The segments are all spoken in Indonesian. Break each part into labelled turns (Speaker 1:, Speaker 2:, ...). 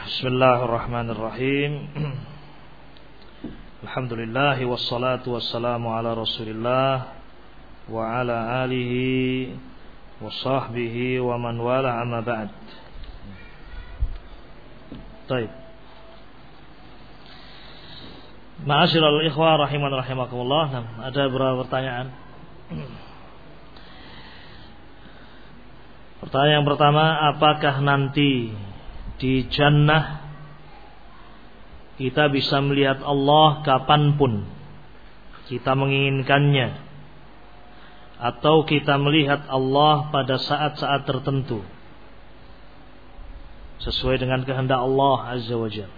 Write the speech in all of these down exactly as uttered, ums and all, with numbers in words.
Speaker 1: Bismillahirrahmanirrahim. Alhamdulillah wassalatu wassalamu ala Rasulillah wa ala alihi wa sahbihi wa man wala, amma ba'd. Baik. Ma'asyiral ikhwah rahiman rahimakumullah. Nah, ada beberapa pertanyaan. Pertanyaan yang pertama, apakah nanti di jannah kita bisa melihat Allah kapanpun kita menginginkannya, atau kita melihat Allah pada saat-saat tertentu sesuai dengan kehendak Allah Azza wa Jalla?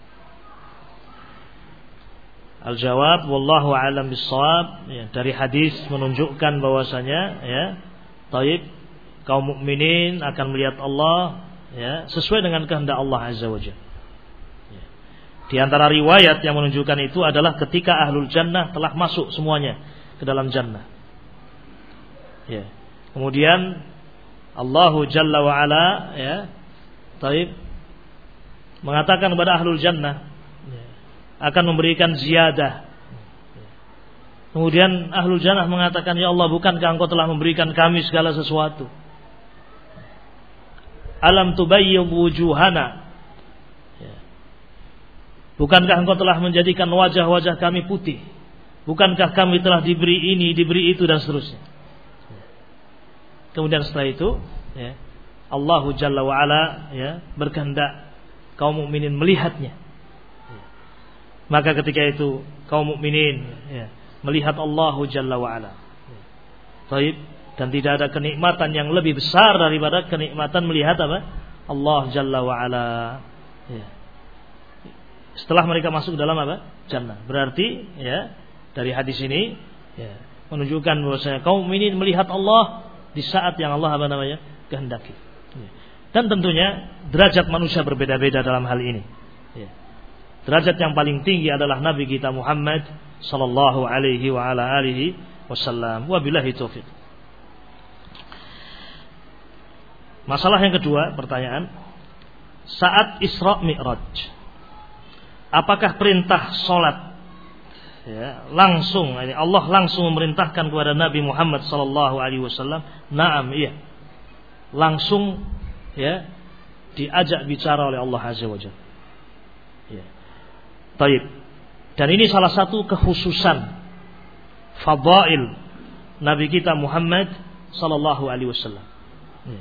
Speaker 1: Al-jawab wallahu a'lam bis-shawab. Ya, dari hadis menunjukkan bahwasanya ya, taib kaum mukminin akan melihat Allah ya, sesuai dengan kehendak Allah Azza wa Jalla. Ya. Di antara riwayat yang menunjukkan itu adalah ketika ahlul jannah telah masuk semuanya ke dalam jannah. Ya. Kemudian Allahu Jalla wa Ala ya, taib mengatakan kepada ahlul jannah ya, akan memberikan ziyadah. Ya. Kemudian ahlul jannah mengatakan, ya Allah, bukankah Engkau telah memberikan kami segala sesuatu? Alam tubayyib wujuhana, ya. Bukankah Engkau telah menjadikan wajah-wajah kami putih? Bukankah kami telah diberi ini, diberi itu, dan seterusnya. Kemudian setelah itu ya, Allahu Jalla wa Ala ya, berkehendak kaum mukminin melihatnya ya. Maka ketika itu kaum mukminin ya, melihat Allahu Jalla wa Ala ya. Taib. Dan tidak ada kenikmatan yang lebih besar daripada kenikmatan melihat apa? Allah Jalla wa Ala. Ya. Setelah mereka masuk dalam apa? Jannah. Berarti ya, dari hadis ini ya, menunjukkan bahwasanya kaum mukminin melihat Allah di saat yang Allah apa namanya? Kehendaki. Ya. Dan tentunya derajat manusia berbeda-beda dalam hal ini. Ya. Derajat yang paling tinggi adalah Nabi kita Muhammad sallallahu alaihi wa ala alihi wasallam. Wabillahi taufiq. Masalah yang kedua, pertanyaan, saat Isra Mi'raj, apakah perintah solat ya, langsung ini Allah langsung memerintahkan kepada Nabi Muhammad sallallahu alaihi wasallam? Naam, iya. Langsung ya, diajak bicara oleh Allah Azza wa Jalla. Ya. Taib. Dan ini salah satu kekhususan fadail Nabi kita Muhammad sallallahu alaihi wasallam. Ya.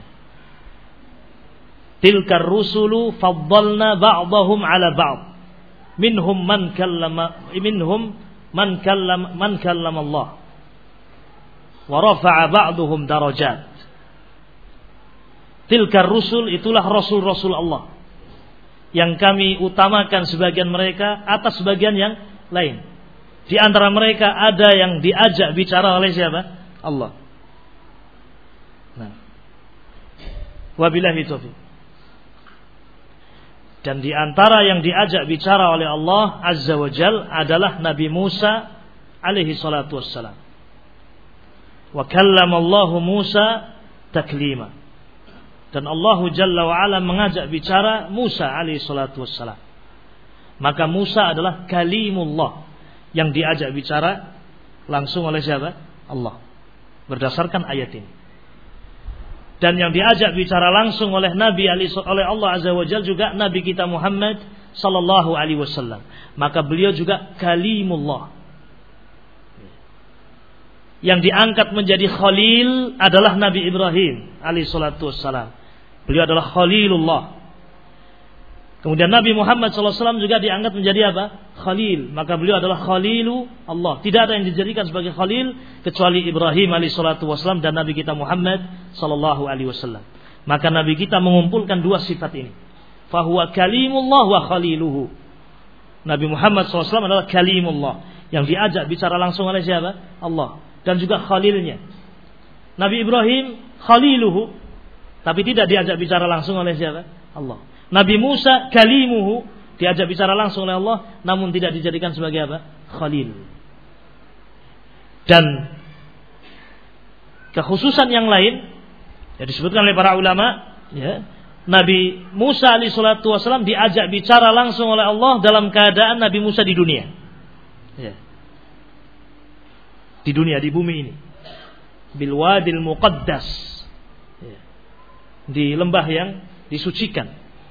Speaker 1: Tilkar rusulu faddalna ba'dahum 'ala ba'd. Minhum man kallama minhum man kallama man kallama Allah. Wa rafa'a ba'dahum darajat. Tilkar rusul, itulah rasul-rasul Allah yang kami utamakan sebagian mereka atas sebagian yang lain. Di antara mereka ada yang diajak bicara oleh siapa? Allah. Nah. Wabillahi taufiq. Dan di antara yang diajak bicara oleh Allah Azza wa Jal adalah Nabi Musa alaihi salatu wassalam. Wa kallamallahu Musa taklima. Dan Allah Jalla wa Ala mengajak bicara Musa alaihi salatu wassalam. Maka Musa adalah kalimullah, yang diajak bicara langsung oleh siapa? Allah. Berdasarkan ayat ini. Dan yang diajak bicara langsung oleh Nabi oleh Allah Azza wa Jalla juga Nabi kita Muhammad sallallahu alaihi wasallam. Maka beliau juga kalimullah. Yang diangkat menjadi khalil adalah Nabi Ibrahim alaihi salatu wassalam. Beliau adalah khalilullah. Kemudian Nabi Muhammad sallallahu alaihi wasallam juga diangkat menjadi apa? Khalil. Maka beliau adalah khalilu Allah. Tidak ada yang dijadikan sebagai khalil kecuali Ibrahim alaihi salatu wasallam dan Nabi kita Muhammad sallallahu alaihi wasallam. Maka Nabi kita mengumpulkan dua sifat ini. Fahuwa kalimullah wa khaliluhu. Nabi Muhammad sallallahu alaihi wasallam adalah kalimullah, yang diajak bicara langsung oleh siapa? Allah. Dan juga khalilnya. Nabi Ibrahim khaliluhu, tapi tidak diajak bicara langsung oleh siapa? Allah. Nabi Musa kalimuhu, diajak bicara langsung oleh Allah, namun tidak dijadikan sebagai apa? Khalil. Dan kekhususan yang lain yang disebutkan oleh para ulama ya, Nabi Musa alaihi salatu wasallam diajak bicara langsung oleh Allah dalam keadaan Nabi Musa di dunia. Ya. Di dunia, di bumi ini. Bil wadil muqaddas. Ya. Di lembah yang disucikan.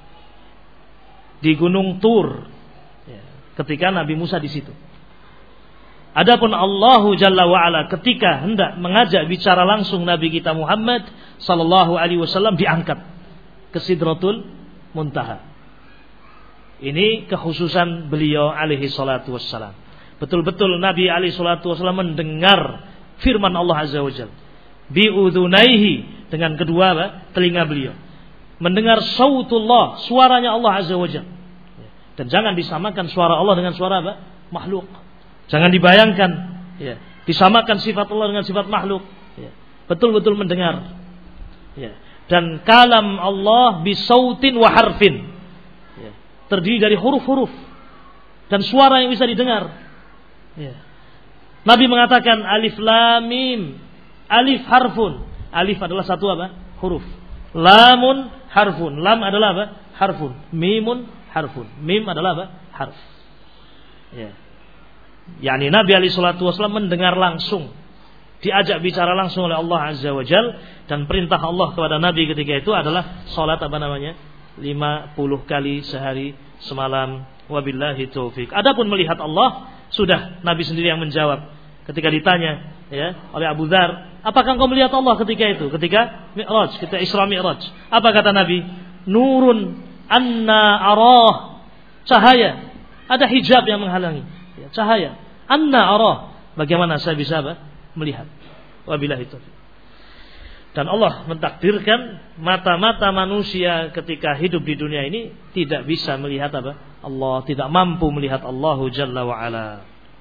Speaker 1: Di Gunung Tur. Ya. Ketika Nabi Musa di situ. Adapun Allahu Jalla wa Ala ketika hendak mengajak bicara langsung Nabi kita Muhammad sallallahu alaihi wasallam diangkat ke Sidratul Muntaha. Ini kekhususan beliau alaihi salatu wassalam. Betul-betul Nabi alaihi salatu wassalam mendengar firman Allah azza wajalla bi udhunaihi, dengan kedua apa? Telinga beliau. Mendengar sautullah, suaranya Allah azza wajalla. Dan jangan disamakan suara Allah dengan suara apa? Makhluk. Jangan dibayangkan ya, disamakan sifat Allah dengan sifat makhluk. Ya. Betul-betul mendengar. Ya. Dan kalam Allah bisautin wa harfin, ya. Terdiri dari huruf-huruf dan suara yang bisa didengar. Ya. Nabi mengatakan alif lam mim. Alif harfun. Alif adalah satu apa? Huruf. Lamun harfun. Lam adalah apa? Harfun. Mimun harfun. Mim adalah apa? Harf. Ya. Yani Nabi alaihi salatu wasallam mendengar langsung, diajak bicara langsung oleh Allah azza wajal, dan perintah Allah kepada Nabi ketika itu adalah salat apa namanya? lima puluh kali sehari semalam. Wabillahi taufik. Adapun melihat Allah, sudah Nabi sendiri yang menjawab ketika ditanya ya oleh Abu Dzar, apakah engkau melihat Allah ketika itu? Ketika Mi'raj, ketika Isra Mi'raj. Apa kata Nabi? Nurun anna arah. Cahaya. Ada hijab yang menghalangi. Ya, cahaya. Anna arah. Bagaimana saya bisa apa? Melihat. Wabillahi taufik. Dan Allah mentakdirkan mata-mata manusia ketika hidup di dunia ini tidak bisa melihat apa? Allah, tidak mampu melihat Allah Jalla wa Ala.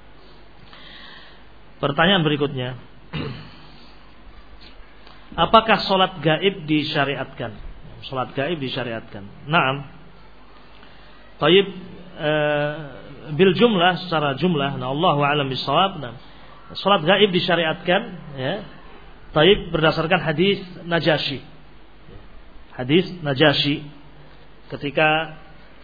Speaker 1: Pertanyaan berikutnya, apakah salat gaib disyariatkan? Salat gaib disyariatkan. Naam. Taib eh, bil jumlah, secara jumlah, nah Allahu a'lam bissawab. Nah, salat gaib disyariatkan ya. Taib berdasarkan hadis Najasyi. Hadis Najasyi ketika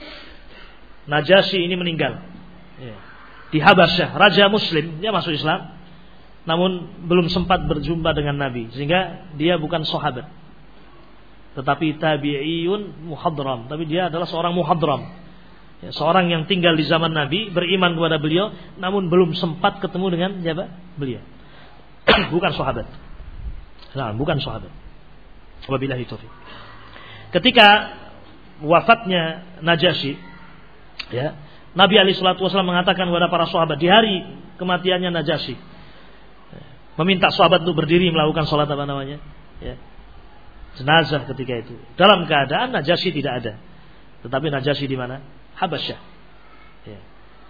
Speaker 1: Najasyi ini meninggal ya, di Habasyah, raja muslim, dia masuk Islam namun belum sempat berjumpa dengan Nabi, sehingga dia bukan sahabat tetapi tabi'iyun muhadram, tapi dia adalah seorang muhadram ya, seorang yang tinggal di zaman Nabi, beriman kepada beliau namun belum sempat ketemu dengan siapa? Beliau. Bukan sahabat. Nah, bukan sahabat. Wabillahi taufik. Ketika wafatnya Najasyi, ya, Nabi alaihi salatu wasallam mengatakan kepada para sahabat di hari kematiannya Najasyi, meminta sahabat untuk berdiri melakukan salat apa namanya? Ya, jenazah ketika itu. Dalam keadaan Najasyi tidak ada. Tetapi Najasyi di mana? Habasyah. Ya.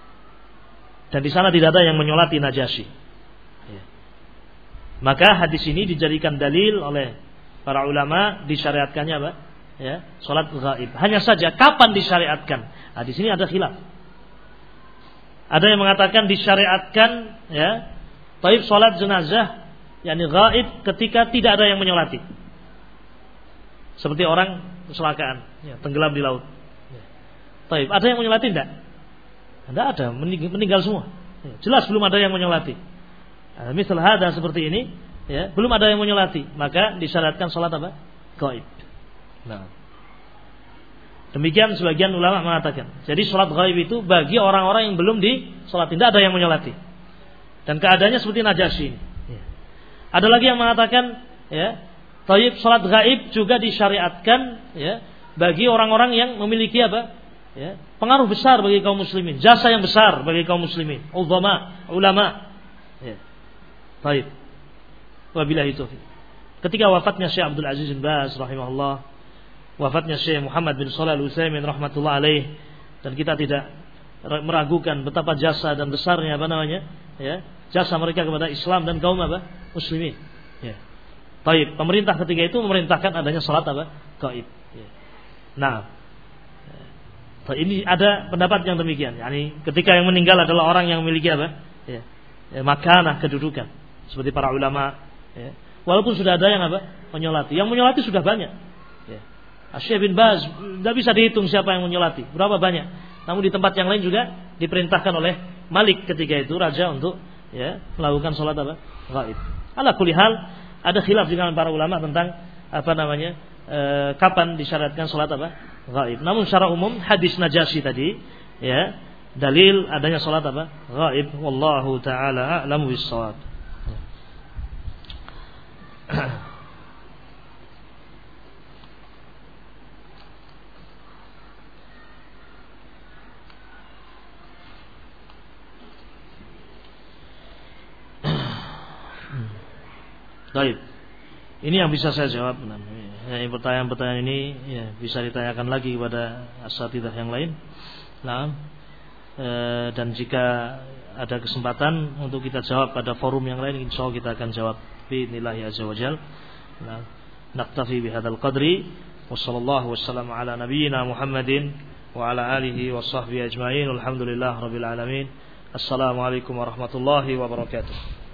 Speaker 1: Dan di sana tidak ada yang menyolati Najasyi. Ya. Maka hadis ini dijadikan dalil oleh para ulama disyariatkannya apa? Ya, salat gaib. Hanya saja kapan disyariatkan? Nah, di sini ada khilaf. Ada yang mengatakan disyariatkan ya, taib salat jenazah yakni gaib ketika tidak ada yang menyolati. Seperti orang kecelakaan, ya, tenggelam di laut. Ya. Taib, ada yang menyolati enggak? Tidak ada, meninggal semua. Ya, jelas belum ada yang menyolati. Nah, misal hada seperti ini, ya, belum ada yang menyolati, maka disyaratkan salat apa? Gaib. Nah, demikian sebagian ulama mengatakan. Jadi salat gaib itu bagi orang-orang yang belum disolati, tidak ada yang menyolati. Dan keadaannya seperti Najasyi ini. Ya. Ada lagi yang mengatakan, ya, taib salat gaib juga disyariatkan, ya, bagi orang-orang yang memiliki apa? Ya, pengaruh besar bagi kaum muslimin, jasa yang besar bagi kaum muslimin, ulama, ulama. Ya. Baik. Wabillahi taufik. Ketika wafatnya Syekh Abdul Aziz bin Baz rahimahullah, wafatnya Syekh Muhammad bin Shalih Al-Utsaimin rahmatullah alaih, dan kita tidak meragukan betapa jasa dan besarnya apa namanya? Ya, jasa mereka kepada Islam dan kaum apa? Muslimin. Ya. Baik, pemerintah ketika itu memerintahkan adanya salat apa? Gaib. Ya. Nah, ini ada pendapat yang demikian. Yani ketika yang meninggal adalah orang yang memiliki apa? Ya, ya, makanah, kedudukan. Seperti para ulama, ya. Walaupun sudah ada yang apa? Menyolati. Yang menyolati sudah banyak. Ya. Syekh bin Baz, tidak bisa dihitung siapa yang menyolati, berapa banyak. Namun di tempat yang lain juga diperintahkan oleh Malik ketika itu raja untuk ya melakukan sholat apa? Ghaib. Ala kulli hal ada khilaf di kalangan para ulama tentang apa namanya e, kapan disyariatkan sholat apa? Ghaib. Namun secara umum hadis Najasyi tadi ya dalil adanya sholat apa? Ghaib. Wallahu taala a'lamu bis-shawab. Baik. Ini yang bisa saya jawab. Ya, pertanyaan-pertanyaan ini ya, bisa ditanyakan lagi kepada asatidzah yang lain. Nah, e, dan jika ada kesempatan untuk kita jawab pada forum yang lain, insyaallah kita akan jawab bi'idznillah azza wajal. Nah, naktafi bihadzal qadri wa sallallahu wasallam ala nabiyyina Muhammadin wa ala alihi wa sahbihi ajma'in. Alhamdulillah rabbil alamin. Assalamualaikum warahmatullahi wabarakatuh.